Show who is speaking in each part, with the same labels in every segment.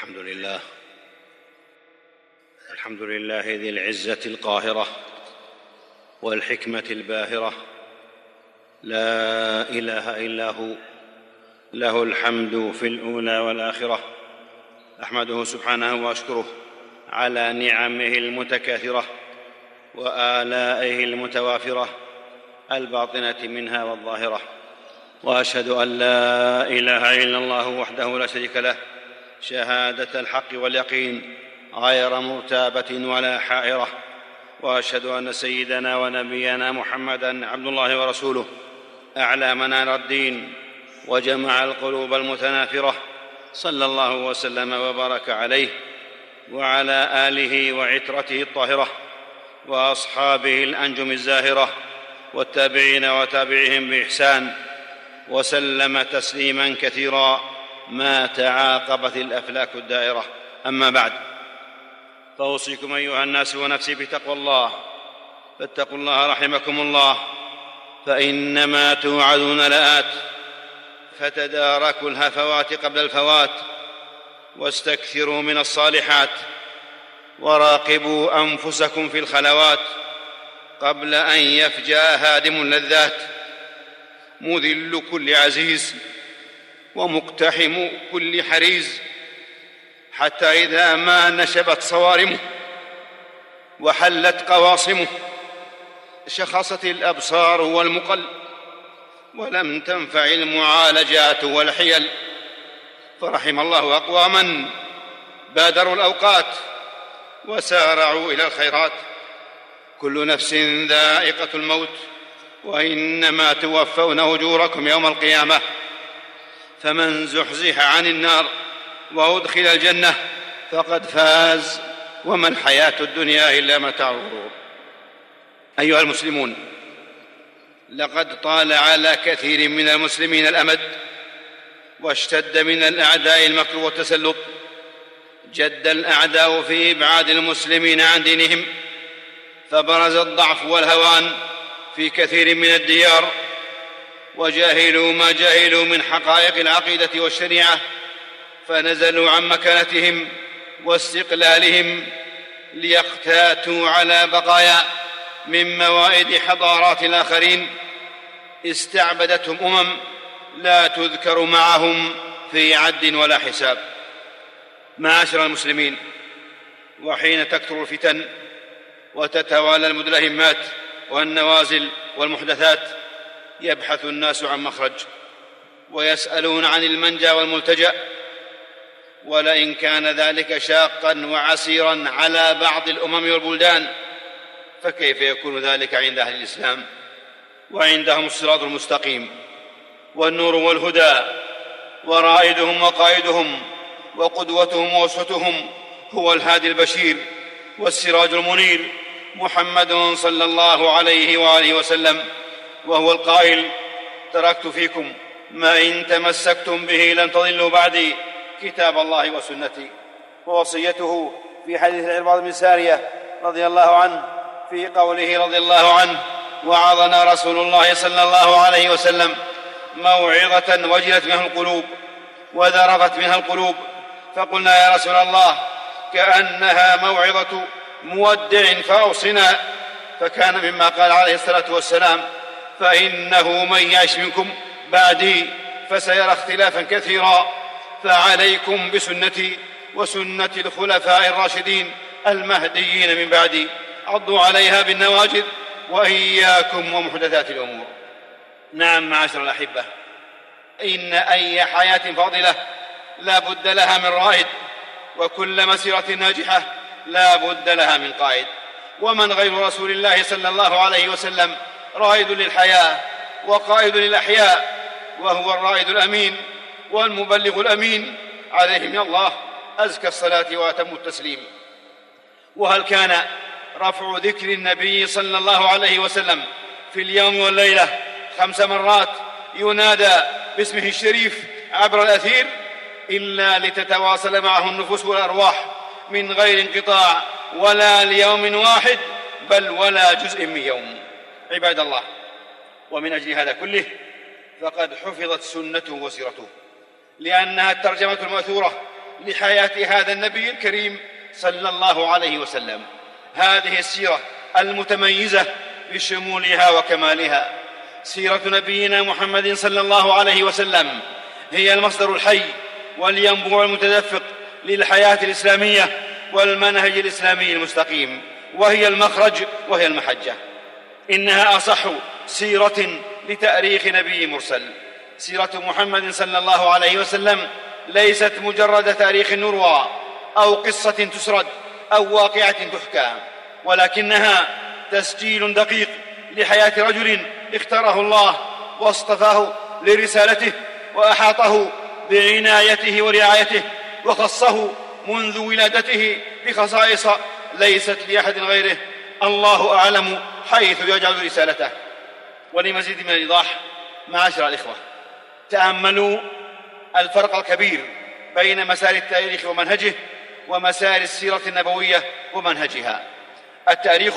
Speaker 1: الحمد لله ذي العزة القاهرة والحكمة الباهرة، لا إله إلا هو، له الحمد في الأولى والآخرة. أحمده سبحانه وأشكره على نعمه المتكاثرة وآلائه المتوافرة الباطنة منها والظاهرة، وأشهد أن لا إله إلا الله وحده لا شريك له شهادة الحق واليقين غير مرتابة ولا حائرة، وأشهد أن سيدنا ونبينا محمدًا عبد الله ورسوله، أعلى منار الدين وجمع القلوب المتنافرة، صلى الله وسلم وبارك عليه وعلى آله وعترته الطاهرة وأصحابه الأنجم الزاهرة والتابعين وتابعهم بإحسان، وسلم تسليماً كثيراً ما تعاقبت الأفلاك الدائرة. أما بعد، فأوصيكم أيها الناس ونفسي بتقوى الله، فاتقوا الله رحمكم الله، فإنما توعدون لآت، فتداركوا الهفوات قبل الفوات، واستكثروا من الصالحات، وراقبوا أنفسكم في الخلوات قبل أن يفجأ هادم اللذات، مذل كل عزيز ومقتحم كل حريز، حتى إذا ما نشبت صوارمه وحلت قواصمه شخصت الأبصار والمقل، ولم تنفع المعالجات والحيل. فرحم الله أقواماً بادروا الأوقات وسارعوا إلى الخيرات. كل نفس ذائقة الموت، وإنما توفون أجوركم يوم القيامة، فمن زحزح عن النار وأدخل الجنة فقد فاز، وما الحياة الدنيا إلا متاع الغرور. أيها المسلمون، لقد طال على كثير من المسلمين الأمد، واشتد من الأعداء المكر والتسلط. جد الأعداء في إبعاد المسلمين عن دينهم، فبرز الضعف والهوان في كثير من الديار، وجاهلوا ما جاهلوا من حقائق العقيدة والشريعة، فنزلوا عن مكانتهم واستقلالهم ليقتاتوا على بقايا من موائد حضارات الآخرين استعبدتهم لا تذكر معهم في عد ولا حساب. معاشر المسلمين، وحين تكثر الفتن وتتوالى المدلهمات والنوازل والمحدثات، يبحث الناس عن مخرج ويسألون عن المنجى والملتجأ، ولئن كان ذلك شاقاً وعسيراً على بعض الأمم والبلدان، فكيف يكون ذلك عند أهل الإسلام وعندهم الصراط المستقيم والنور والهدى، ورائدهم وقائدهم وقدوتهم وأسوتهم هو الهادي البشير والسراج المنير محمد صلى الله عليه وآله وسلم، وهو القائل: تركت فيكم ما إن تمسكتم به لن تضلوا بعدي، كتاب الله وسنتي. ووصيته في حديث العرباض بن سارية رضي الله عنه في قوله رضي الله عنه: وعظنا رسول الله صلى الله عليه وسلم موعظة وجلت منها القلوب وذرفت منها القلوب، فقلنا: يا رسول الله، كأنها موعظة مودع فأوصنا. فكان مما قال عليه الصلاة والسلام: فإنه من يعش منكم بعدي فسيرى اختلافا كثيرا، فعليكم بسنتي وسنة الخلفاء الراشدين المهديين من بعدي، عضوا عليها بالنواجذ، وإياكم ومحدثات الأمور. نعم معاشر الأحبة، إن أي حياة فاضلة لا بد لها من رائد، وكل مسيرة ناجحة لا بد لها من قائد، ومن غير رسول الله صلى الله عليه وسلم رائد للحياة وقائد للأحياء، وهو الرائد الأمين والمبلغ الأمين، عليه من الله أزكى الصلاة وأتم التسليم. وهل كان رفع ذكر النبي صلى الله عليه وسلم في اليوم والليلة 5 مرات ينادى باسمه الشريف عبر الأثير إلا لتتواصل معه النفوس والأرواح من غير انقطاع، ولا ليوم واحد بل ولا جزء من يوم؟ عباد الله، ومن أجل هذا كله فقد حفظت سنته وسيرته، لأنها الترجمة المأثورة لحياة هذا النبي الكريم صلى الله عليه وسلم. هذه السيرة المتميزة بشمولها وكمالها، سيرة نبينا محمد صلى الله عليه وسلم، هي المصدر الحي والينبوع المتدفق للحياة الإسلامية والمنهج الإسلامي المستقيم، وهي المخرج وهي المحجة. إنها أصح سيرة لتاريخ نبي مرسل. سيرة محمد صلى الله عليه وسلم ليست مجرد تاريخ يروى أو قصة تسرد أو واقعة تحكى، ولكنها تسجيل دقيق لحياة رجل اختاره الله واصطفاه لرسالته، وأحاطه بعنايته ورعايته، وخصه منذ ولادته بخصائص ليست لأحد غيره، الله أعلم حيث يجعل رسالته. ولمزيد من الإيضاح معاشر الإخوة، تأملوا الفرق الكبير بين مسار التاريخ ومنهجه ومسار السيرة النبوية ومنهجها. التاريخ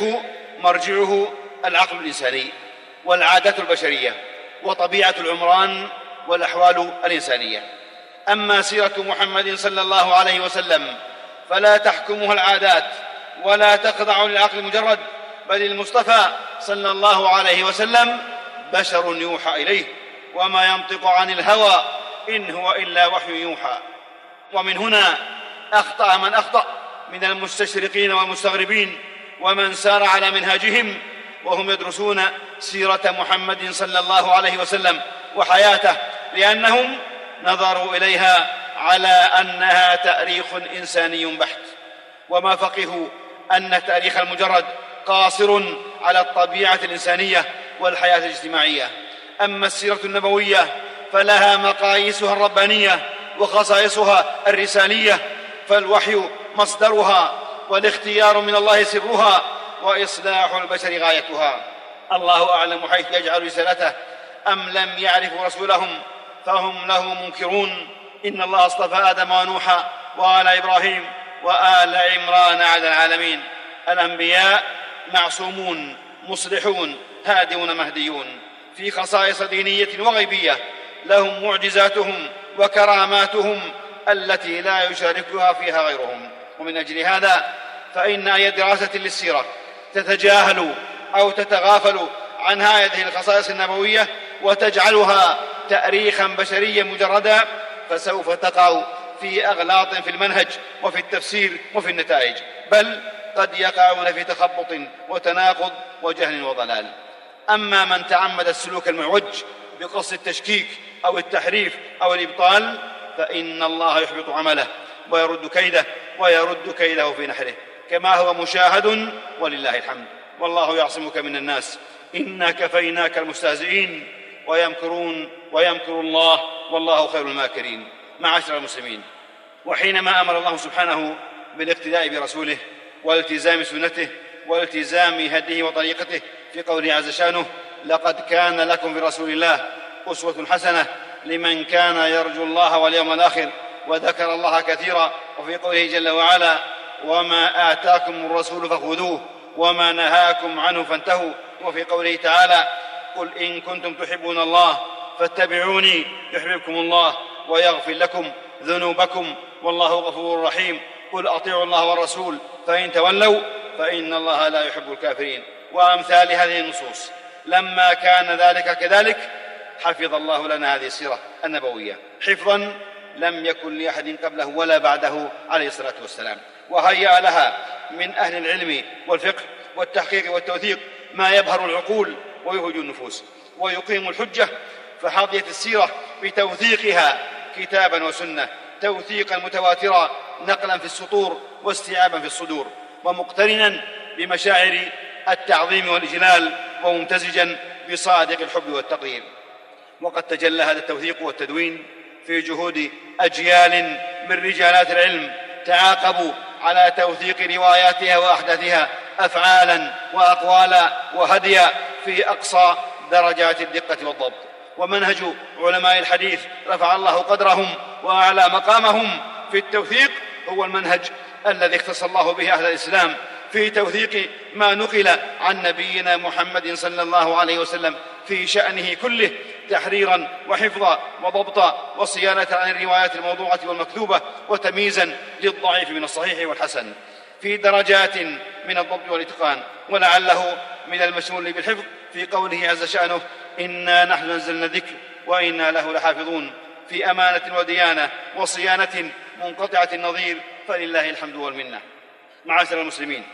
Speaker 1: مرجعه العقل الإنساني والعادات البشرية وطبيعة العمران والأحوال الإنسانية. أما سيرة محمد صلى الله عليه وسلم فلا تحكمها العادات ولا تخضع للعقل المجرد، بل المصطفى صلى الله عليه وسلم بشر يوحى إليه، وما ينطق عن الهوى إن هو إلا وحي يوحى. ومن هنا أخطأ من أخطأ من المستشرقين والمستغربين ومن سار على منهاجهم وهم يدرسون سيرة محمد صلى الله عليه وسلم وحياته، لأنهم نظروا إليها على أنها تاريخ إنساني بحت، وما فقهوا أن التاريخ المجرد قاصر على الطبيعة الإنسانية والحياة الاجتماعية. أما السيرة النبوية فلها مقاييسها الربانية وخصائصها الرسالية، فالوحي مصدرها والاختيار من الله سرها وإصلاح البشر غايتها. الله أعلم حيث يجعل رسالته، أم لم يعرفوا رسولهم فهم له منكرون. إن الله اصطفى آدم ونوحا وآل إبراهيم وآل عمران على العالمين. الأنبياء معصومون مصلحون هادون مهديون في خصائص دينية وغيبية، لهم معجزاتهم وكراماتهم التي لا يشاركها فيها غيرهم. ومن أجل هذا فإن أي دراسة للسيرة تتجاهل أو تتغافل عن هذه الخصائص النبوية وتجعلها تاريخا بشريا مجردا فسوف تقع في أغلاط في المنهج وفي التفسير وفي النتائج، بل قد يقعون في تخبط وتناقض وجهل وضلال. أما من تعمد السلوك المعوج بقصد التشكيك أو التحريف أو الإبطال فإن الله يحبط عمله ويرد كيده في نحره، كما هو مشاهد ولله الحمد. والله يعصمك من الناس، إنا كفيناك المستهزئين ويمكرون ويمكر الله والله خير الماكرين. معاشر المسلمين، وحينما أمر الله سبحانه بالاقتداء برسوله والالتزام سنته والالتزام هديه وطريقته في قوله عز شانه: لقد كان لكم في رسول الله أسوة حسنة لمن كان يرجو الله واليوم الآخر وذكر الله كثيرا، وفي قوله جل وعلا: وما آتاكم الرسول فخذوه وما نهاكم عنه فانتهوا، وفي قوله تعالى: قل إن كنتم تحبون الله فاتبعوني يحببكم الله ويغفر لكم ذنوبكم والله غفور رحيم. قل أطيعوا الله والرسول فإن تولوا فإن الله لا يحب الكافرين. وأمثال هذه النصوص. لما كان ذلك كذلك حفظ الله لنا هذه السيرة النبوية حفظا لم يكن لأحد قبله ولا بعده عليه الصلاة والسلام، وهيأ لها من أهل العلم والفقه والتحقيق والتوثيق ما يبهر العقول ويهج النفوس ويقيم الحجة. فحظيت السيرة بتوثيقها كتابا وسنة توثيقا متواترا نقلا في السطور واستيعابا في الصدور، ومقترنا بمشاعر التعظيم والإجلال وممتزجا بصادق الحب والتقدير. وقد تجلى هذا التوثيق والتدوين في جهود أجيال من رجالات العلم تعاقبوا على توثيق رواياتها وأحداثها أفعالا وأقوالا وهديا في أقصى درجات الدقة والضبط. ومنهج علماء الحديث رفع الله قدرهم وأعلى مقامهم في التوثيق هو المنهج الذي اختص الله به أهل الإسلام في توثيق ما نقل عن نبينا محمد صلى الله عليه وسلم في شأنه كله تحريرا وحفظا وضبطا وصيانة عن الروايات الموضوعة والمكذوبة وتمييزا للضعيف من الصحيح والحسن في درجات من الضبط والإتقان. ولعله من المشمول بالحفظ في قوله عز شأنه: إنا نحن نزلنا الذكر وإنا له لحافظون، في أمانة وديانة وصيانة منقطعة النظير، فلله الحمد والمنة. معاشر المسلمين،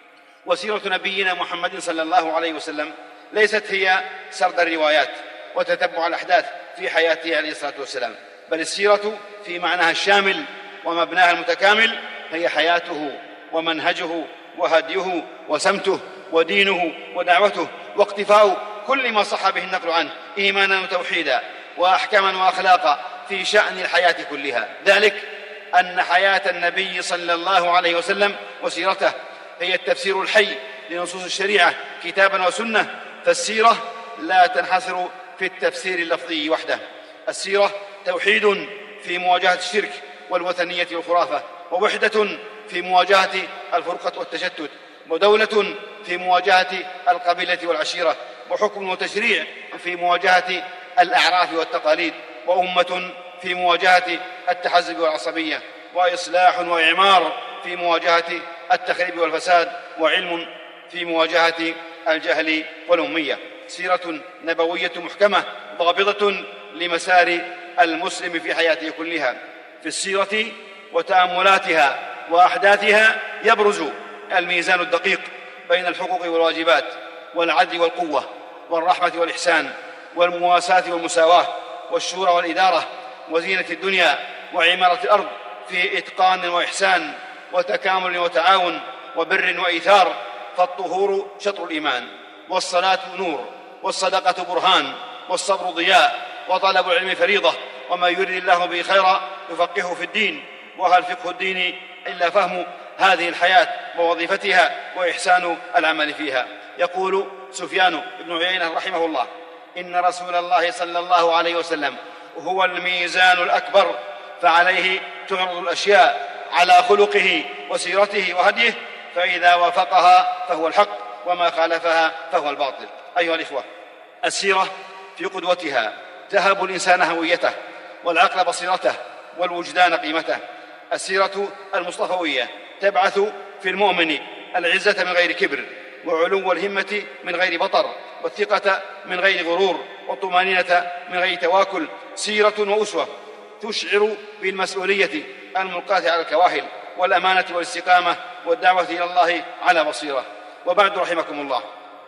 Speaker 1: وسيرة نبينا محمد صلى الله عليه وسلم ليست هي سرد الروايات وتتبع الأحداث في حياته عليه الصلاة والسلام، بل السيرة في معناها الشامل ومبناها المتكامل هي حياته ومنهجه وهديه وسمته ودينه ودعوته واقتفاء كل ما صح به النقل عنه إيمانا وتوحيدا وأحكاما وأخلاقا في شأن الحياة كلها. ذلك أن حياة النبي صلى الله عليه وسلم وسيرته هي التفسير الحي لنصوص الشريعة كتابا وسنة، فالسيرة لا تنحصر في التفسير اللفظي وحده. السيرة توحيد في مواجهة الشرك والوثنية والخرافة، ووحدة في مواجهة الفرقة والتشتت، ودولة في مواجهة القبيلة والعشيرة، وحكم وتشريع في مواجهة الأعراف والتقاليد، وأمة في مواجهة التحزب والعصبية، وإصلاح وإعمار في مواجهة التخريب والفساد، وعلم في مواجهة الجهل والأمية. سيرة نبوية محكمة ضابطة لمسار المسلم في حياته كلها. في السيرة وتأملاتها وأحداثها يبرز الميزان الدقيق بين الحقوق والواجبات والعدل والقوة والرحمة والإحسان والمواساة والمساواة والشورى والإدارة وزينة الدنيا وعمارة الأرض في إتقان وإحسان وتكامل وتعاون وبر وإيثار. فالطهور شطر الإيمان، والصلاة نور، والصدقة برهان، والصبر ضياء، وطلب العلم فريضة، وما يريد الله به خيرا يفقهه في الدين. وهل فقه الدين إلا فهم هذه الحياة ووظيفتها وإحسان العمل فيها؟ يقول سفيان بن عيينة رحمه الله: إن رسول الله صلى الله عليه وسلم هو الميزان الأكبر، فعليه تعرض الأشياء على خلقه وسيرته وهديه، فإذا وافقها فهو الحق، وما خالفها فهو الباطل. أيها الإخوة، السيرة في قدوتها تهب الإنسان هويته، والعقل بصيرته، والوجدان قيمته. السيرة المصطفوية تبعث في المؤمن العزة من غير كبر، وعلو الهمة من غير بطر، والثقة من غير غرور، والطمأنينة من غير تواكل. سيرة وأسوة تشعر بالمسؤولية الملقاة على الكواهل، والأمانة والاستقامة، والدعوة إلى الله على بصيرة. وبعد، رحمكم الله،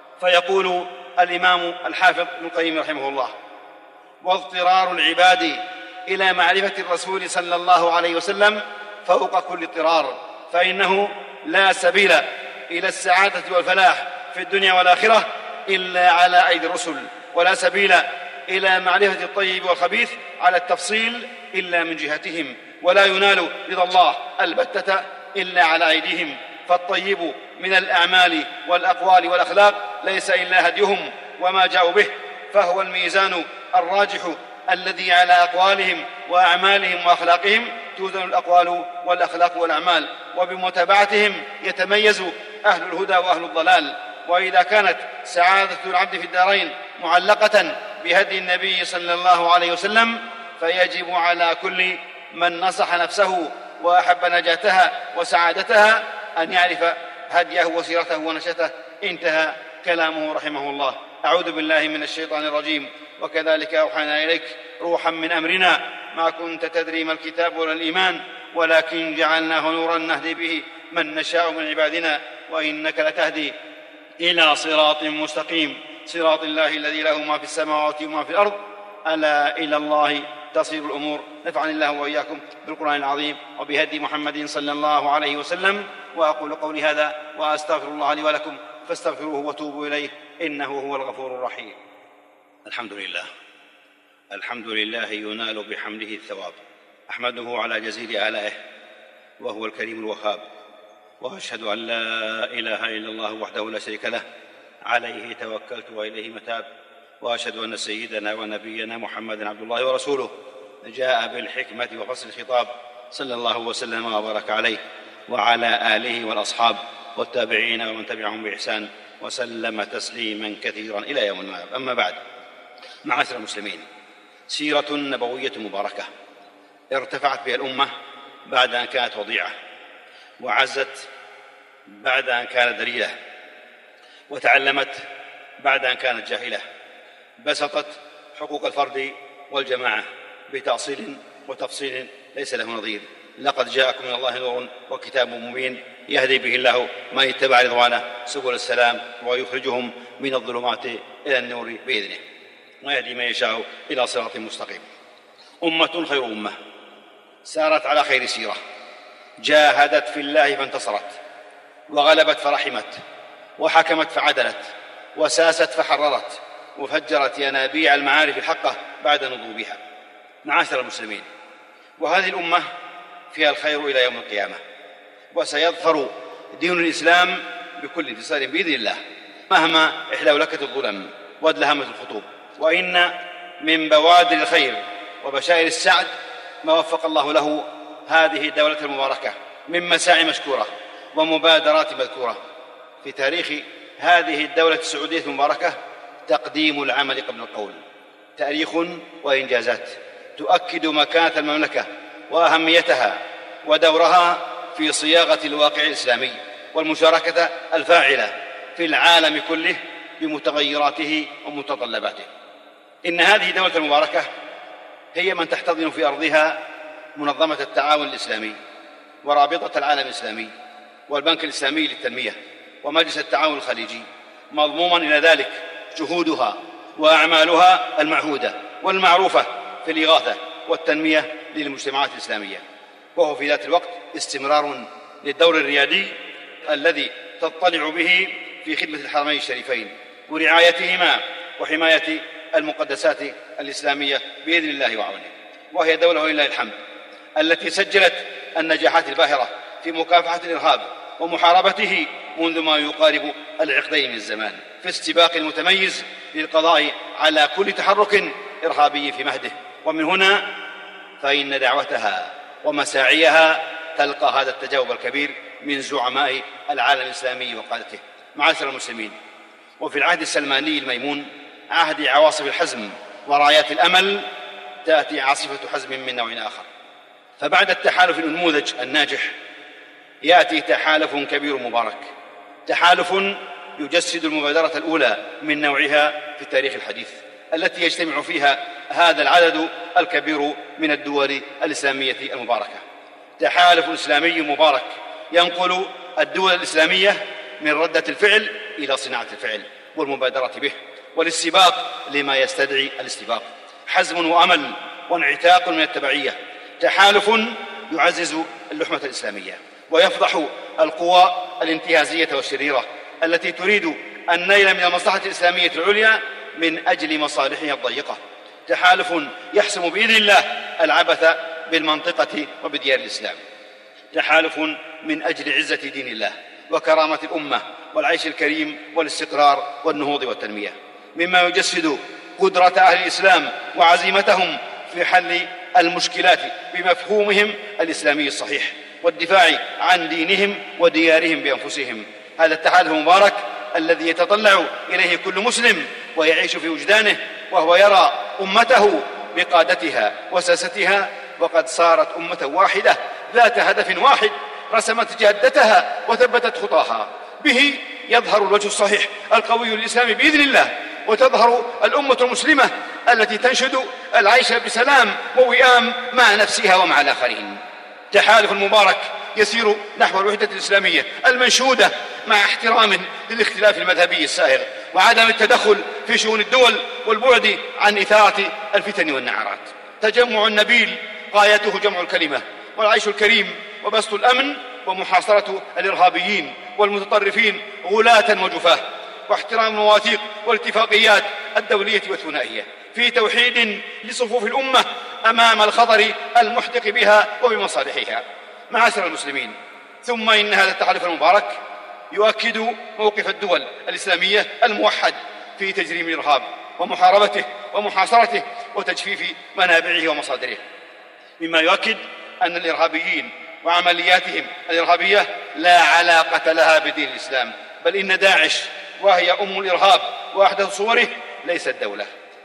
Speaker 1: فيقول الإمام الحافظ ابن القيم رحمه الله: واضطرار العباد إلى معرفة الرسول صلى الله عليه وسلم فوق كل اضطرار، فإنه لا سبيل إلى السعادة والفلاح في الدنيا والآخرة إلا على أيدي الرسل، ولا سبيل إلى معرفة الطيب والخبيث على التفصيل إلا من جهتهم، ولا ينال رضا الله البتة إلا على أيديهم. فالطيب من الأعمال والأقوال والأخلاق ليس إلا هديهم وما جاءوا به، فهو الميزان الراجح الذي على أقوالهم وأعمالهم وأخلاقهم توزن الأقوال والأخلاق والأعمال، وبمتابعتهم يتميز أهل الهدى وأهل الضلال. وإذا كانت سعادة العبد في الدارين معلقة بهدي النبي صلى الله عليه وسلم، فيجب على كل من نصح نفسه وأحب نجاتها وسعادتها أن يعرف هديه وسيرته ونشأته. انتهى كلامه رحمه الله. أعوذ بالله من الشيطان الرجيم. وكذلك أوحينا إليك روحا من أمرنا ما كنت تدري ما الكتاب ولا الإيمان ولكن جعلناه نورا نهدي به من نشاء من عبادنا وإنك لتهدي إلى صراط مستقيم صراط الله الذي له ما في السماوات وما في الأرض ألا إلى الله تصير الأمور. نفعني الله وإياكم بالقرآن العظيم وبهدي محمد صلى الله عليه وسلم. وأقول قولي هذا وأستغفر الله لي ولكم فاستغفروه وتوبوا إليه إنه هو الغفور الرحيم. الحمد لله ينال بحمده الثواب. أحمده على جزيل آلائه وهو الكريم الوهاب، وأشهد أن لا إله إلا الله وحده لا شريك له عليه توكلت وإليه متاب. وأشهد أن سيدنا ونبينا محمدا عبد الله ورسوله جاء بالحكمة وفصل الخطاب صلى الله وسلم وبارك عليه وعلى آله والأصحاب والتابعين ومن تبعهم بإحسان وسلم تسليما كثيرا إلى يوم المآب. أما بعد، معاشر المسلمين، سيرة نبوية مباركة ارتفعت بها الأمة بعد أن كانت وضيعة، وعزت بعد أن كانت ذليلة، وتعلمت بعد أن كانت جاهلة، بسطت حقوق الفرد والجماعة بتأصيل وتفصيل ليس له نظير. لقد جاءكم من الله نور وكتاب مبين يهدي به الله من اتبع رضوانه سبل السلام ويخرجهم من الظلمات إلى النور بإذنه ويهدي من يشاء إلى صراط مستقيم. أمة خير أمة سارت على خير سيرة، جاهدت في الله فانتصرت، وغلبت فرحمت، وحكمت فعدلت، وساست فحررت، وفجرت ينابيع المعارف الحقة بعد نضوبها. معاشر المسلمين، وهذه الأمة فيها الخير إلى يوم القيامة، وسيظفر دين الإسلام بكل انتصار بإذن الله مهما إحلولكت الظلم وادلهمت الخطوب. وإن من بوادر الخير وبشائر السعد ما وفق الله له هذه الدولة المباركة من مساعي مشكورة ومبادرات مذكورة. في تاريخ هذه الدولة السعودية المباركة تقديم العمل قبل القول، تاريخ وإنجازات تؤكد مكانة المملكة وأهميتها ودورها في صياغة الواقع الإسلامي والمشاركة الفاعلة في العالم كله بمتغيراته ومتطلباته. إن هذه الدولة المباركة هي من تحتضن في أرضها منظمة التعاون الإسلامي ورابطة العالم الإسلامي والبنك الإسلامي للتنمية ومجلس التعاون الخليجي، مضموما إلى ذلك جهودها وأعمالها المعهودة والمعروفة في الإغاثة والتنمية للمجتمعات الإسلامية، وهو في ذات الوقت استمرار للدور الريادي الذي تطلع به في خدمة الحرمين الشريفين ورعايتهما وحماية المقدسات الإسلامية بإذن الله وعونه. وهي دولة ولله الحمد التي سجلت النجاحات الباهرة في مكافحة الإرهاب ومحاربته منذ ما يقارب العقدين من الزمان، في السباق المتميز للقضاء على كل تحرك إرهابي في مهده. ومن هنا فإن دعوتها ومساعيها تلقى هذا التجاوب الكبير من زعماء العالم الإسلامي وقادته. معاشر المسلمين، وفي العهد السلماني الميمون، عهد عواصف الحزم ورايات الأمل، تأتي عاصفة حزم من نوع آخر. فبعد التحالف النموذج الناجح يأتي تحالف كبير مبارك، تحالف يجسد المبادرة الأولى من نوعها في التاريخ الحديث، التي يجتمع فيها هذا العدد الكبير من الدول الإسلامية المباركة. تحالف إسلامي مبارك ينقل الدول الإسلامية من ردة الفعل إلى صناعة الفعل والمبادرة به والسباق لما يستدعي الاستباق، حزم وأمل وانعتاق من التبعية. تحالف يعزز اللحمة الإسلامية ويفضح القوى الانتهازية والشريرة التي تريد النيل من المصلحة الإسلامية العليا من أجل مصالحها الضيقة. تحالف يحسم بإذن الله العبث بالمنطقة وبديار الإسلام. تحالف من أجل عزة دين الله وكرامة الأمة والعيش الكريم والاستقرار والنهوض والتنمية، مما يجسد قدرة أهل الإسلام وعزيمتهم في حل المشكلات بمفهومهم الإسلامي الصحيح والدفاع عن دينهم وديارهم بأنفسهم. هذا التحالف المبارك الذي يتطلع إليه كل مسلم ويعيش في وجدانه، وهو يرى أمته بقادتها وساستها وقد صارت أمة واحدة ذات هدف واحد رسمت جادتها وثبتت خطاها. به يظهر الوجه الصحيح القوي للإسلام بإذن الله، وتظهر الأمة المسلمة التي تنشد العيش بسلام ووئام مع نفسها ومع الآخرين. تحالف المبارك يسير نحو الوحدة الإسلامية المنشودة مع احترام للاختلاف المذهبي السائغ وعدم التدخل في شؤون الدول والبعد عن إثارة الفتن والنعرات. تجمع نبيل غايته جمع الكلمة والعيش الكريم وبسط الأمن ومحاصرة الإرهابيين والمتطرفين غلاة وجفاة، واحترام المواثيق والاتفاقيات الدولية والثنائية في توحيد لصفوف الأمة أمام الخطر المحدق بها وبمصالحها. معاشر المسلمين، ثم إن هذا التحالف المبارك يؤكد موقف الدول الإسلامية الموحد في تجريم الإرهاب ومحاربته ومحاصرته وتجفيف منابعه ومصادره، مما يؤكد أن الإرهابيين وعملياتهم الإرهابية لا علاقة لها بدين الإسلام، بل إن داعش وهي أم الإرهاب وأحدث صوره ليست دولة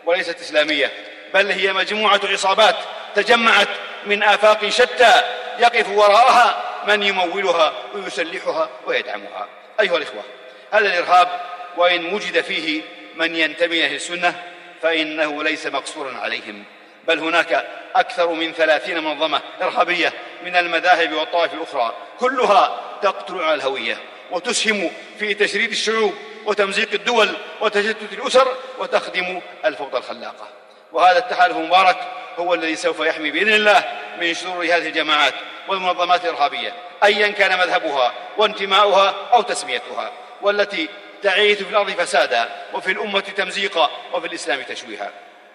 Speaker 1: وليست إسلامية، بل هي مجموعة عصابات تجمعت من آفاق شتى يقف وراءها من يمولها ويسلحها ويدعمها. أيها الإخوة، هذا الإرهاب وإن وجد فيه من ينتمي إلى السنة فإنه ليس مقصورا عليهم، بل هناك أكثر من 30 منظمة إرهابية من المذاهب والطوائف الأخرى، كلها تقتل على الهوية وتسهم في تشريد الشعوب وتمزيق الدول وتشتت الأسر وتخدم الفوضى الخلاقة. وهذا التحالف المبارك هو الذي سوف يحمي بإذن الله من شرور هذه الجماعات والمنظمات الإرهابية أيا كان مذهبها وانتماؤها أو تسميتها، والتي تعيث في الأرض فسادا وفي الأمة تمزيقا وفي الإسلام تشويها.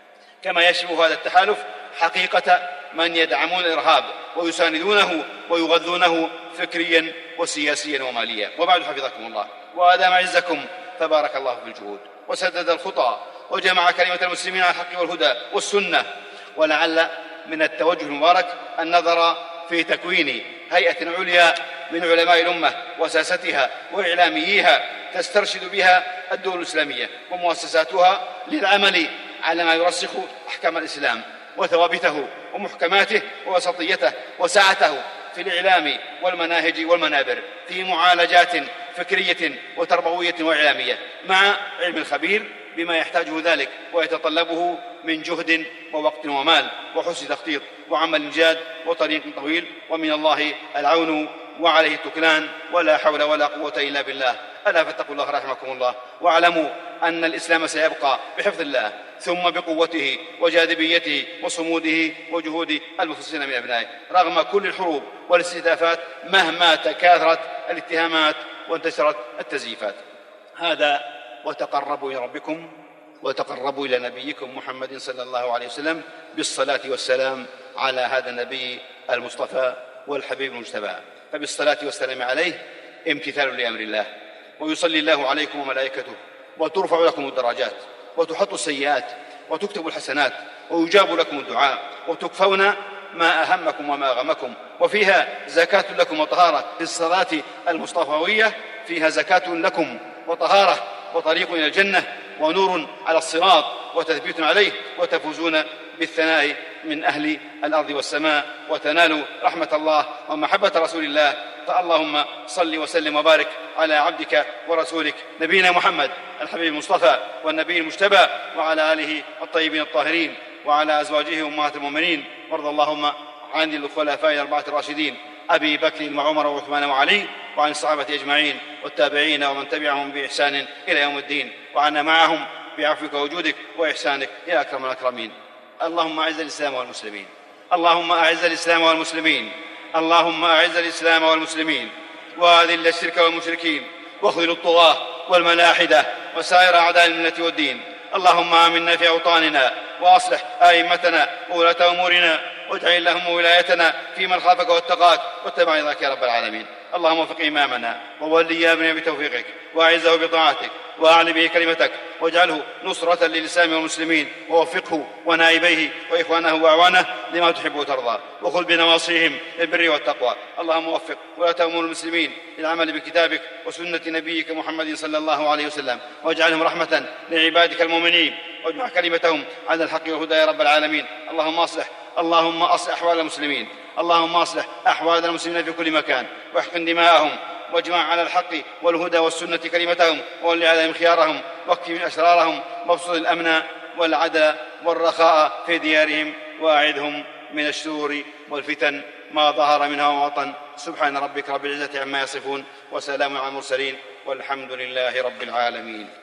Speaker 1: كما يشبه هذا التحالف حقيقة من يدعمون الإرهاب ويساندونه ويغذونه فكريا وسياسيا وماليا. وبعد، حفظكم الله وأدام عزكم، فبارك الله في الجهود وسدد الخطى وجمع كلمة المسلمين على الحق والهدى والسنة. ولعل من التوجه المبارك النظر في تكوين هيئة عليا من علماء الأمة وساستها وإعلامييها تسترشد بها الدول الإسلامية ومؤسساتها للعمل على ما يرسخ أحكام الإسلام وثوابته ومحكماته ووسطيته وسعته في الإعلام والمناهج والمنابر، في معالجات فكرية وتربوية وإعلامية، مع علم الخبير بما يحتاجه ذلك ويتطلبه من جهد ووقت ومال وحسن تخطيط وعمل جاد وطريق طويل، ومن الله العون وعليه التكلان، ولا حول ولا قوة إلا بالله. ألا فاتقوا الله رحمكم الله، واعلموا أن الإسلام سيبقى بحفظ الله ثم بقوته وجاذبيته وصموده وجهود المخلصين من أبنائه رغم كل الحروب والاستهدافات، مهما تكاثرت الاتهامات وانتشرت التزييفات. هذا وتقربوا إلى ربكم وتقربوا إلى نبيكم محمد صلى الله عليه وسلم بالصلاة والسلام على هذا النبي المصطفى والحبيب المجتبى. فبالصلاة والسلام عليه امتثال لأمر الله، ويصلي الله عليكم وملائكته، وترفع لكم الدرجات وتحط السيئات وتكتب الحسنات، ويجاب لكم الدعاء، وتكفون ما أهمكم وما غمكم، وفيها زكاة لكم وطهارة. في الصلاة المصطفوية فيها زكاة لكم وطهارة وطريق إلى الجنة ونور على الصراط وتثبيت عليه، وتفوزون بالثناء من أهل الأرض والسماء، وتنالوا رحمة الله ومحبة رسول الله. فاللهم صل وسلم وبارك على عبدك ورسولك نبينا محمد الحبيب المصطفى والنبي المجتبى، وعلى آله الطيبين الطاهرين، وعلى أزواجه أمهات المؤمنين. وارض اللهم عن الخلفاء الأربعة الراشدين أبي بكر وعمر وعثمان وعلي، وعن الصحابة أجمعين والتابعين ومن تبعهم بإحسان إلى يوم الدين، وعنا معهم بعفوك وجودك وإحسانك يا أكرم الأكرمين. اللهم أعز الإسلام والمسلمين، اللهم أعز الإسلام والمسلمين، اللهم أعز الإسلام والمسلمين، وأذل الشرك والمشركين، واخذل الطغاة والملاحدة وسائر أعداء الملة والدين. اللهم آمنا في أوطاننا، وأصلح أئمتنا وولاة أمورنا، واجعل اللهم ولايتنا في من خافك واتقاك واتبع رضاك يا رب العالمين. اللهم وفق إمامنا وولي أمرنا بتوفيقك، وأعزه بطاعتك، وأعل به كلمتك، واجعله نصرة للإسلام والمسلمين، ووفقه ونائبيه وإخوانه وأعوانه لما تحب وترضى، وخذ بنواصيهم للبر والتقوى. اللهم وفق ولاة أمور المسلمين للعمل بكتابك وسنة نبيك محمد صلى الله عليه وسلم، واجعلهم رحمة لعبادك المؤمنين، واجمع كلمتهم على الحق والهدى يا رب العالمين. اللهم أصلح أحوال المسلمين، اللهم أصلح أحوال المسلمين في كل مكان، واحقن دماءهم، واجمع على الحق والهدى والسنة كلمتهم، وول عليهم خيارهم، واكف من أشرارهم، وابسط الأمن والعدل والرخاء في ديارهم، وأعذهم من الشرور والفتن ما ظهر منها وما بطن. سبحان ربك رب العزة عما يصفون، وسلام على المرسلين، والحمد لله رب العالمين.